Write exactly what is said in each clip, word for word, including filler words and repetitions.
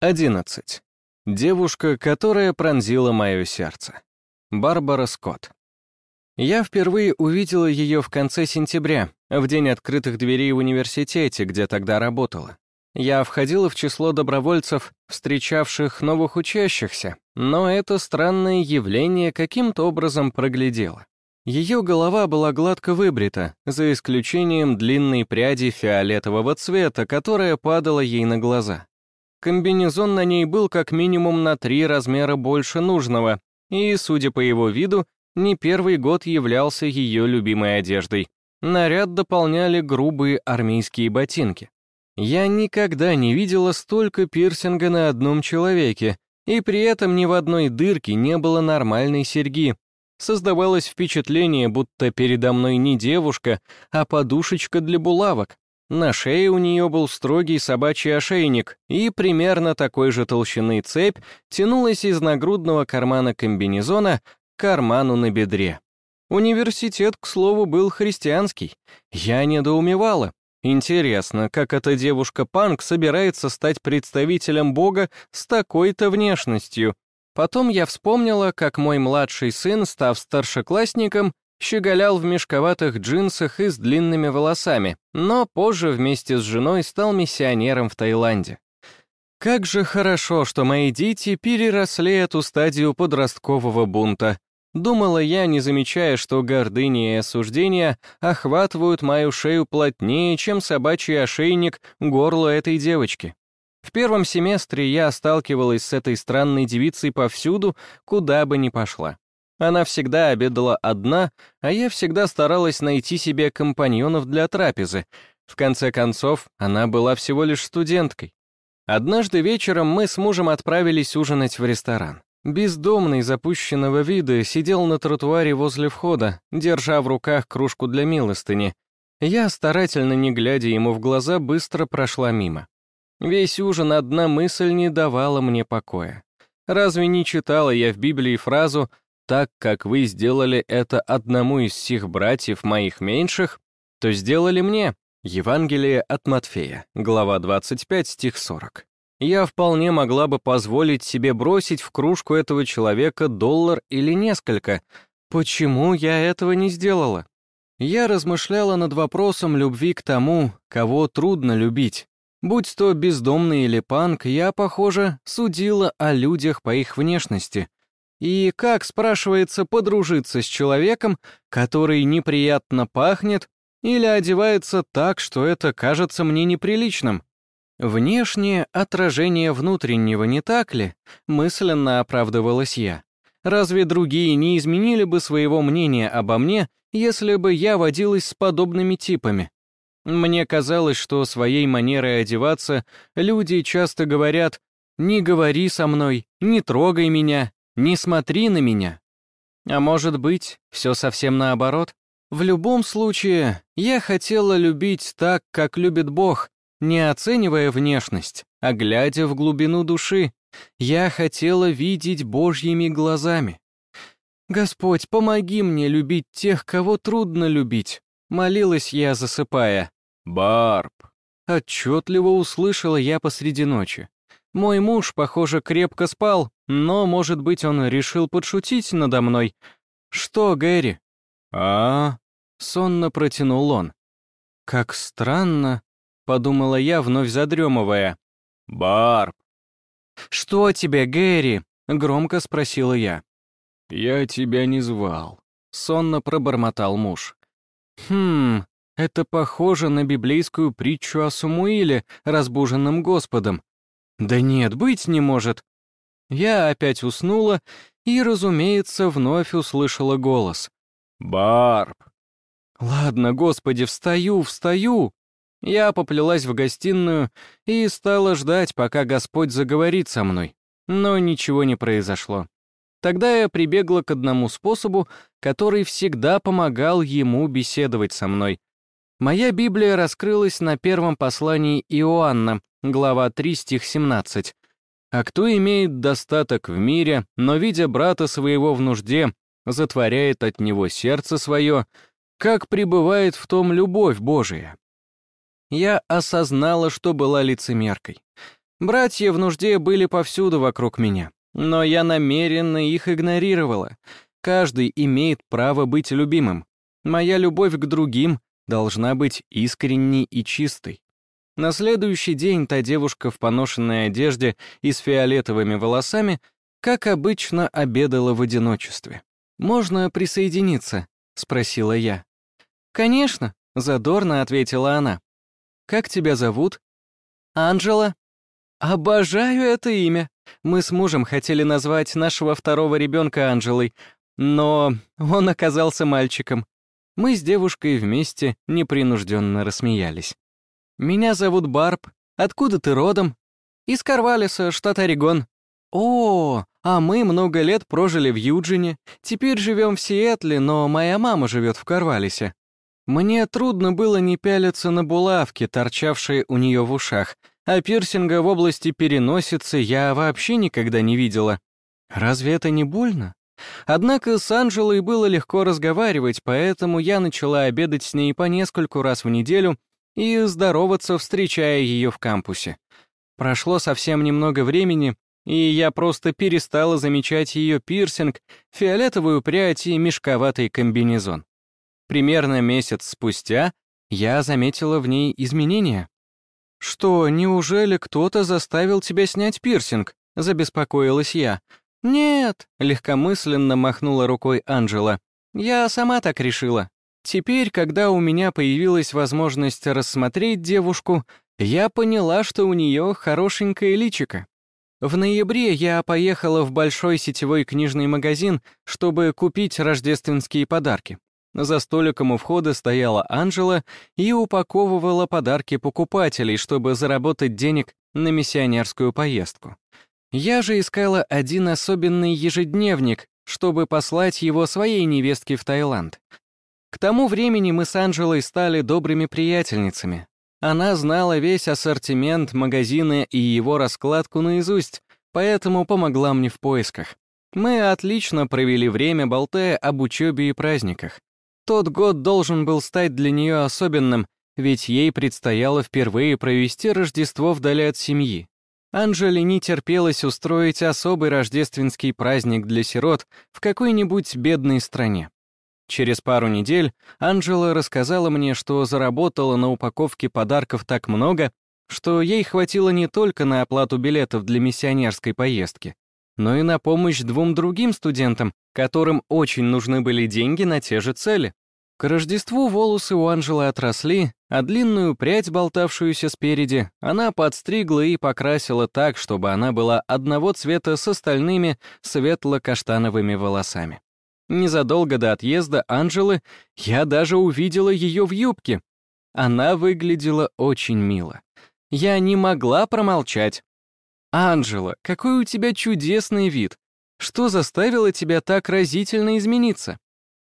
одиннадцать. Девушка, которая пронзила мое сердце. Барбара Скотт. Я впервые увидела ее в конце сентября, в день открытых дверей в университете, где тогда работала. Я входила в число добровольцев, встречавших новых учащихся, но это странное явление каким-то образом проглядело. Ее голова была гладко выбрита, за исключением длинной пряди фиолетового цвета, которая падала ей на глаза. Комбинезон на ней был как минимум на три размера больше нужного, и, судя по его виду, не первый год являлся ее любимой одеждой. Наряд дополняли грубые армейские ботинки. Я никогда не видела столько пирсинга на одном человеке, и при этом ни в одной дырке не было нормальной серьги. Создавалось впечатление, будто передо мной не девушка, а подушечка для булавок. На шее у нее был строгий собачий ошейник, и примерно такой же толщины цепь тянулась из нагрудного кармана комбинезона к карману на бедре. Университет, к слову, был христианский. Я недоумевала. Интересно, как эта девушка-панк собирается стать представителем Бога с такой-то внешностью? Потом я вспомнила, как мой младший сын, став старшеклассником, щеголял в мешковатых джинсах и с длинными волосами, но позже вместе с женой стал миссионером в Таиланде. Как же хорошо, что мои дети переросли эту стадию подросткового бунта. Думала я, не замечая, что гордыня и осуждение охватывают мою шею плотнее, чем собачий ошейник горло этой девочки. В первом семестре я сталкивалась с этой странной девицей повсюду, куда бы ни пошла. Она всегда обедала одна, а я всегда старалась найти себе компаньонов для трапезы. В конце концов, она была всего лишь студенткой. Однажды вечером мы с мужем отправились ужинать в ресторан. Бездомный запущенного вида сидел на тротуаре возле входа, держа в руках кружку для милостыни. Я, старательно не глядя ему в глаза, быстро прошла мимо. Весь ужин одна мысль не давала мне покоя. Разве не читала я в Библии фразу «Так как вы сделали это одному из сих братьев моих меньших, то сделали мне». Евангелие от Матфея, глава двадцать пять, стих сорок. Я вполне могла бы позволить себе бросить в кружку этого человека доллар или несколько. Почему я этого не сделала? Я размышляла над вопросом любви к тому, кого трудно любить. Будь то бездомный или панк, я, похоже, судила о людях по их внешности. И как, спрашивается, подружиться с человеком, который неприятно пахнет или одевается так, что это кажется мне неприличным? Внешнее отражение внутреннего, не так ли? Мысленно оправдывалась я. Разве другие не изменили бы своего мнения обо мне, если бы я водилась с подобными типами? Мне казалось, что своей манерой одеваться люди часто говорят «не говори со мной», «не трогай меня», «не смотри на меня». А может быть, все совсем наоборот? В любом случае, я хотела любить так, как любит Бог, не оценивая внешность, а глядя в глубину души. Я хотела видеть Божьими глазами. «Господь, помоги мне любить тех, кого трудно любить», — молилась я, засыпая. «Барб!» — отчетливо услышала я посреди ночи. Мой муж, похоже, крепко спал, но, может быть, он решил подшутить надо мной. «Что, Гэри?» «А?» — сонно протянул он. «Как странно», — подумала я, вновь задремывая. «Барб!» «Что тебе, Гэри?» — громко спросила я. «Я тебя не звал», — сонно пробормотал муж. «Хм, это похоже на библейскую притчу о Самуиле, разбуженном Господом. Да нет, быть не может». Я опять уснула и, разумеется, вновь услышала голос. «Барб!» «Ладно, Господи, встаю, встаю!» Я поплелась в гостиную и стала ждать, пока Господь заговорит со мной. Но ничего не произошло. Тогда я прибегла к одному способу, который всегда помогал ему беседовать со мной. Моя Библия раскрылась на первом послании Иоанна, глава три, стих семнадцать. «А кто имеет достаток в мире, но, видя брата своего в нужде, затворяет от него сердце свое, как пребывает в том любовь Божия?» Я осознала, что была лицемеркой. Братья в нужде были повсюду вокруг меня, но я намеренно их игнорировала. Каждый имеет право быть любимым. Моя любовь к другим должна быть искренней и чистой. На следующий день та девушка в поношенной одежде и с фиолетовыми волосами, как обычно, обедала в одиночестве. «Можно присоединиться?» — спросила я. «Конечно», — задорно ответила она. «Как тебя зовут?» «Анджела». «Обожаю это имя. Мы с мужем хотели назвать нашего второго ребенка Анджелой, но он оказался мальчиком». Мы с девушкой вместе непринужденно рассмеялись. «Меня зовут Барб. Откуда ты родом?» «Из Корвалиса, штат Орегон». «О, а мы много лет прожили в Юджине. Теперь живем в Сиэтле, но моя мама живет в Корвалисе». Мне трудно было не пялиться на булавки, торчавшие у нее в ушах, а пирсинга в области переносицы я вообще никогда не видела. Разве это не больно? Однако с Анджелой было легко разговаривать, поэтому я начала обедать с ней по нескольку раз в неделю и здороваться, встречая ее в кампусе. Прошло совсем немного времени, и я просто перестала замечать ее пирсинг, фиолетовую прядь и мешковатый комбинезон. Примерно месяц спустя я заметила в ней изменения. «Что, неужели кто-то заставил тебя снять пирсинг?» — забеспокоилась я. «Нет», — легкомысленно махнула рукой Анджела. «Я сама так решила. Теперь, когда у меня появилась возможность рассмотреть девушку, я поняла, что у нее хорошенькое личико. В ноябре я поехала в большой сетевой книжный магазин, чтобы купить рождественские подарки. За столиком у входа стояла Анджела и упаковывала подарки покупателей, чтобы заработать денег на миссионерскую поездку. Я же искала один особенный ежедневник, чтобы послать его своей невестке в Таиланд. К тому времени мы с Анджелой стали добрыми приятельницами. Она знала весь ассортимент магазина и его раскладку наизусть, поэтому помогла мне в поисках. Мы отлично провели время, болтая об учебе и праздниках. Тот год должен был стать для нее особенным, ведь ей предстояло впервые провести Рождество вдали от семьи. Анджеле не терпелось устроить особый рождественский праздник для сирот в какой-нибудь бедной стране. Через пару недель Анджела рассказала мне, что заработала на упаковке подарков так много, что ей хватило не только на оплату билетов для миссионерской поездки, но и на помощь двум другим студентам, которым очень нужны были деньги на те же цели. К Рождеству волосы у Анджелы отросли, а длинную прядь, болтавшуюся спереди, она подстригла и покрасила так, чтобы она была одного цвета с остальными светло-каштановыми волосами. Незадолго до отъезда Анджелы я даже увидела ее в юбке. Она выглядела очень мило. Я не могла промолчать. «Анджела, какой у тебя чудесный вид! Что заставило тебя так разительно измениться?»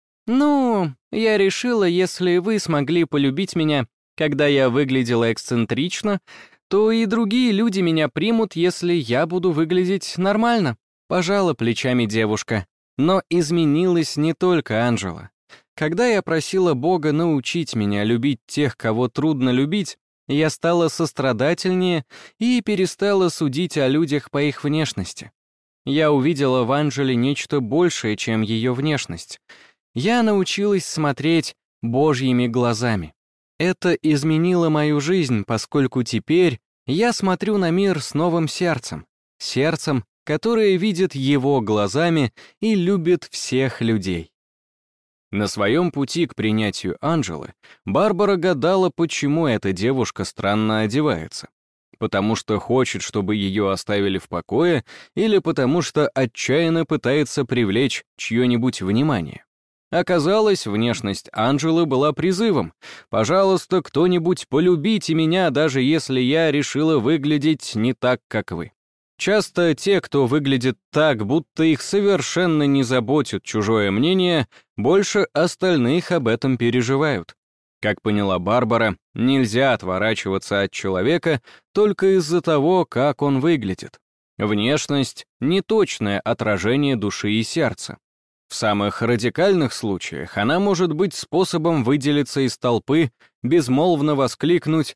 «Ну, я решила, если вы смогли полюбить меня, когда я выглядела эксцентрично, то и другие люди меня примут, если я буду выглядеть нормально», — пожала плечами девушка. Но изменилась не только Анджела. Когда я просила Бога научить меня любить тех, кого трудно любить, я стала сострадательнее и перестала судить о людях по их внешности. Я увидела в Анджеле нечто большее, чем ее внешность. Я научилась смотреть Божьими глазами. Это изменило мою жизнь, поскольку теперь я смотрю на мир с новым сердцем. Сердцем, которое видит его глазами и любит всех людей. На своем пути к принятию Анджелы Барбара гадала, почему эта девушка странно одевается. Потому что хочет, чтобы ее оставили в покое, или потому что отчаянно пытается привлечь чье-нибудь внимание. Оказалось, внешность Анджелы была призывом. «Пожалуйста, кто-нибудь, полюбите меня, даже если я решила выглядеть не так, как вы». Часто те, кто выглядит так, будто их совершенно не заботит чужое мнение, больше остальных об этом переживают. Как поняла Барбара, нельзя отворачиваться от человека только из-за того, как он выглядит. Внешность — неточное отражение души и сердца. В самых радикальных случаях она может быть способом выделиться из толпы, безмолвно воскликнуть: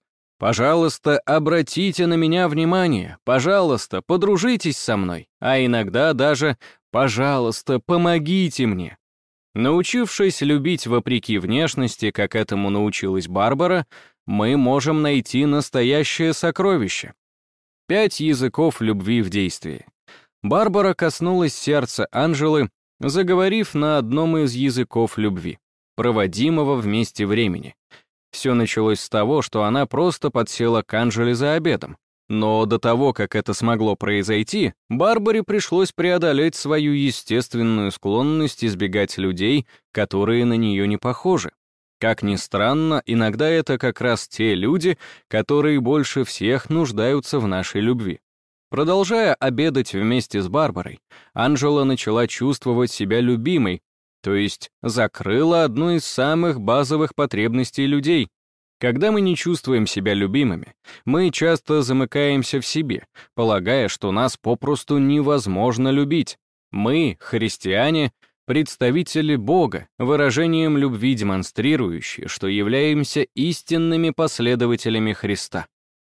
Пожалуйста, обратите на меня внимание, пожалуйста, подружитесь со мной, а иногда даже «пожалуйста, помогите мне». Научившись любить вопреки внешности, как этому научилась Барбара, мы можем найти настоящее сокровище. Пять языков любви в действии. Барбара коснулась сердца Анжелы, заговорив на одном из языков любви, проводимого вместе времени. Все началось с того, что она просто подсела к Анжеле за обедом. Но до того, как это смогло произойти, Барбаре пришлось преодолеть свою естественную склонность избегать людей, которые на нее не похожи. Как ни странно, иногда это как раз те люди, которые больше всех нуждаются в нашей любви. Продолжая обедать вместе с Барбарой, Анжела начала чувствовать себя любимой, то есть закрыла одну из самых базовых потребностей людей. Когда мы не чувствуем себя любимыми, мы часто замыкаемся в себе, полагая, что нас попросту невозможно любить. Мы, христиане, представители Бога, выражением любви демонстрирующие, что являемся истинными последователями Христа.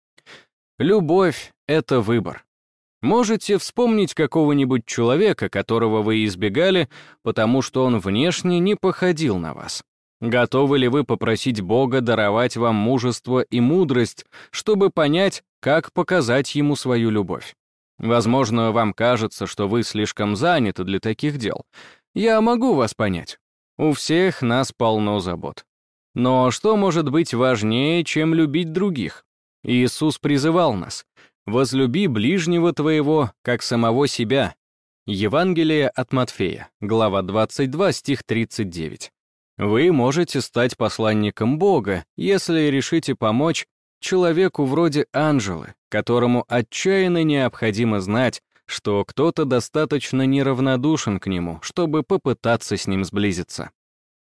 Любовь — это выбор. Можете вспомнить какого-нибудь человека, которого вы избегали, потому что он внешне не походил на вас. Готовы ли вы попросить Бога даровать вам мужество и мудрость, чтобы понять, как показать Ему свою любовь? Возможно, вам кажется, что вы слишком заняты для таких дел. Я могу вас понять. У всех нас полно забот. Но что может быть важнее, чем любить других? Иисус призывал нас: «Возлюби ближнего твоего, как самого себя». Евангелие от Матфея, глава двадцать два, стих тридцать девять. Вы можете стать посланником Бога, если решите помочь человеку вроде Анжелы, которому отчаянно необходимо знать, что кто-то достаточно неравнодушен к нему, чтобы попытаться с ним сблизиться.